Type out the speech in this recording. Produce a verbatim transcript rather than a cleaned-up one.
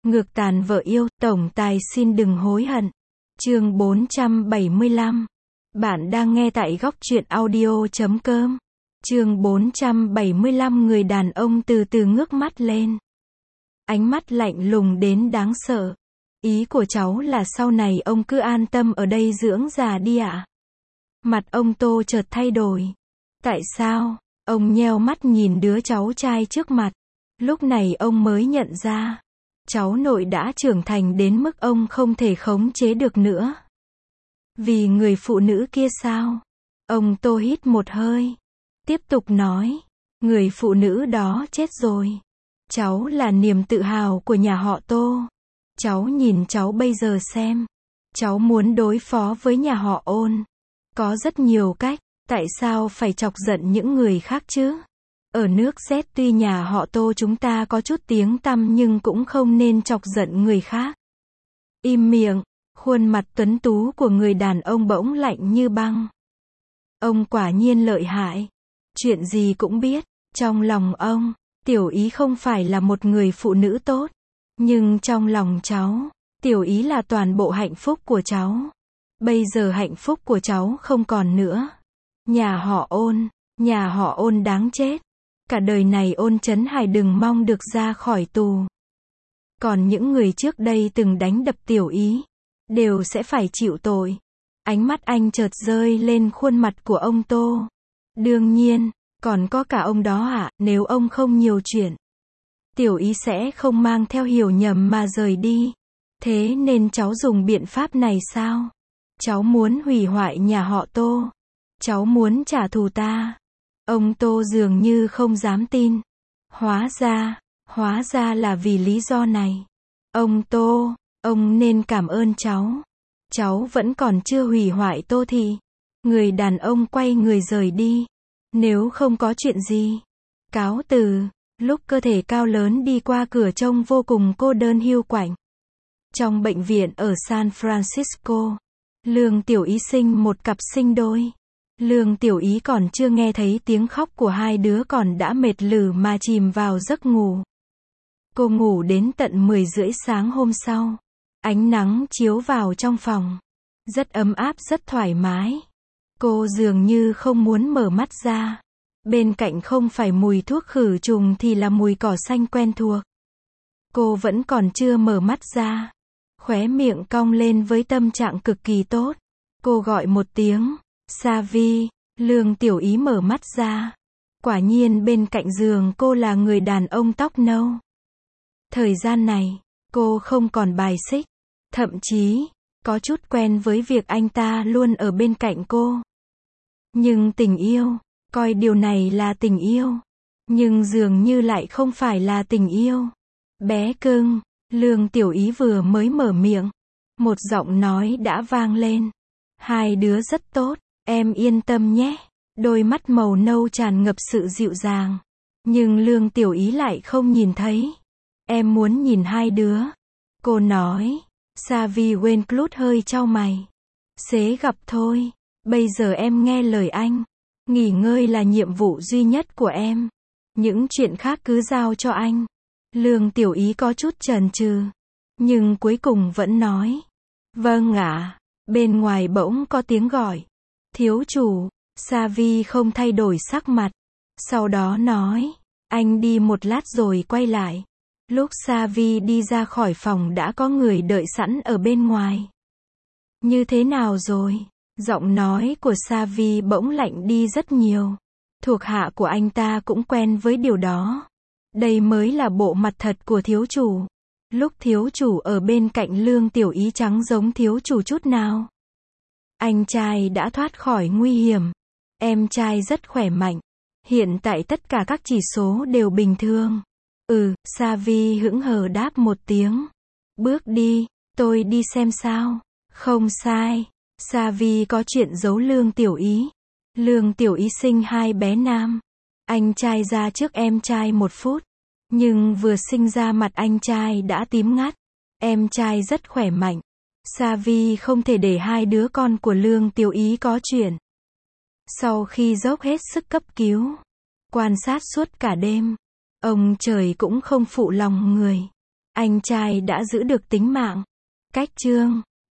Ngược tàn vợ yêu, tổng tài xin đừng hối hận. Chương bốn trăm bảy mươi lăm. Bạn đang nghe tại góc truyện audio chấm com. Chương bốn trăm bảy mươi lăm. Người đàn ông từ từ ngước mắt lên. Ánh mắt lạnh lùng đến đáng sợ. Ý của cháu là sau này ông cứ an tâm ở đây dưỡng già đi ạ. Mặt ông Tô chợt thay đổi. Tại sao? Ông nheo mắt nhìn đứa cháu trai trước mặt. Lúc này ông mới nhận ra. Cháu nội đã trưởng thành đến mức ông không thể khống chế được nữa. Vì người phụ nữ kia sao? Ông Tô hít một hơi. Tiếp tục nói. Người phụ nữ đó chết rồi. Cháu là niềm tự hào của nhà họ Tô. Cháu nhìn cháu bây giờ xem. Cháu muốn đối phó với nhà họ Ôn. Có rất nhiều cách. Tại sao phải chọc giận những người khác chứ? Ở nước Z tuy nhà họ Tô chúng ta có chút tiếng tăm nhưng cũng không nên chọc giận người khác. Im miệng. Khuôn mặt tuấn tú của người đàn ông bỗng lạnh như băng. Ông quả nhiên lợi hại. Chuyện gì cũng biết. Trong lòng ông, Tiểu Ý không phải là một người phụ nữ tốt. Nhưng trong lòng cháu, Tiểu Ý là toàn bộ hạnh phúc của cháu. Bây giờ hạnh phúc của cháu không còn nữa. Nhà họ Ôn, nhà họ Ôn đáng chết. Cả đời này Ôn Chấn Hải đừng mong được ra khỏi tù. Còn những người trước đây từng đánh đập Tiểu Ý, đều sẽ phải chịu tội. Ánh mắt anh chợt rơi lên khuôn mặt của ông Tô. Đương nhiên, còn có cả ông đó ạ, à, nếu ông không nhiều chuyện. Tiểu Ý sẽ không mang theo hiểu nhầm mà rời đi. Thế nên cháu dùng biện pháp này sao? Cháu muốn hủy hoại nhà họ Tô. Cháu muốn trả thù ta. Ông Tô dường như không dám tin. Hóa ra, hóa ra là vì lý do này. Ông Tô, ông nên cảm ơn cháu. Cháu vẫn còn chưa hủy hoại Tô Thị. Người đàn ông quay người rời đi. Nếu không có chuyện gì, cáo từ. Lúc cơ thể cao lớn đi qua cửa trông vô cùng cô đơn hiu quạnh. Trong bệnh viện ở San Francisco, Lương Tiểu Ý sinh một cặp sinh đôi. Lương Tiểu Ý còn chưa nghe thấy tiếng khóc của hai đứa còn đã mệt lử mà chìm vào giấc ngủ. Cô ngủ đến tận mười rưỡi sáng hôm sau. Ánh nắng chiếu vào trong phòng. Rất ấm áp, rất thoải mái. Cô dường như không muốn mở mắt ra. Bên cạnh không phải mùi thuốc khử trùng thì là mùi cỏ xanh quen thuộc. Cô vẫn còn chưa mở mắt ra. Khóe miệng cong lên với tâm trạng cực kỳ tốt. Cô gọi một tiếng. Savi. Lương Tiểu Ý mở mắt ra. Quả nhiên bên cạnh giường cô là người đàn ông tóc nâu. Thời gian này, cô không còn bài xích. Thậm chí, có chút quen với việc anh ta luôn ở bên cạnh cô. Nhưng tình yêu, coi điều này là tình yêu. Nhưng dường như lại không phải là tình yêu. Bé cưng, Lương Tiểu Ý vừa mới mở miệng. Một giọng nói đã vang lên. Hai đứa rất tốt, em yên tâm nhé. Đôi mắt màu nâu tràn ngập sự dịu dàng. Nhưng Lương Tiểu Ý lại không nhìn thấy. Em muốn nhìn hai đứa. Cô nói. Savi Winclut hơi chau mày. Xế gặp thôi. Bây giờ em nghe lời anh. Nghỉ ngơi là nhiệm vụ duy nhất của em. Những chuyện khác cứ giao cho anh. Lương Tiểu Ý có chút chần chừ. Nhưng cuối cùng vẫn nói. Vâng ạ. Bên ngoài bỗng có tiếng gọi. Thiếu chủ. Savi không thay đổi sắc mặt. Sau đó nói. Anh đi một lát rồi quay lại. Lúc Savi đi ra khỏi phòng đã có người đợi sẵn ở bên ngoài. Như thế nào rồi? Giọng nói của Savi bỗng lạnh đi rất nhiều. Thuộc hạ của anh ta cũng quen với điều đó. Đây mới là bộ mặt thật của thiếu chủ. Lúc thiếu chủ ở bên cạnh Lương Tiểu Ý chẳng giống thiếu chủ chút nào. Anh trai đã thoát khỏi nguy hiểm. Em trai rất khỏe mạnh. Hiện tại tất cả các chỉ số đều bình thường. Ừ, Savi hững hờ đáp một tiếng. Bước đi, tôi đi xem sao. Không sai. Savi có chuyện giấu Lương Tiểu Ý. Lương Tiểu Ý sinh hai bé nam. Anh trai ra trước em trai một phút. Nhưng vừa sinh ra mặt anh trai đã tím ngắt. Em trai rất khỏe mạnh. Savi không thể để hai đứa con của Lương Tiểu Ý có chuyện. Sau khi dốc hết sức cấp cứu, quan sát suốt cả đêm, ông trời cũng không phụ lòng người. Anh trai đã giữ được tính mạng. Cách chương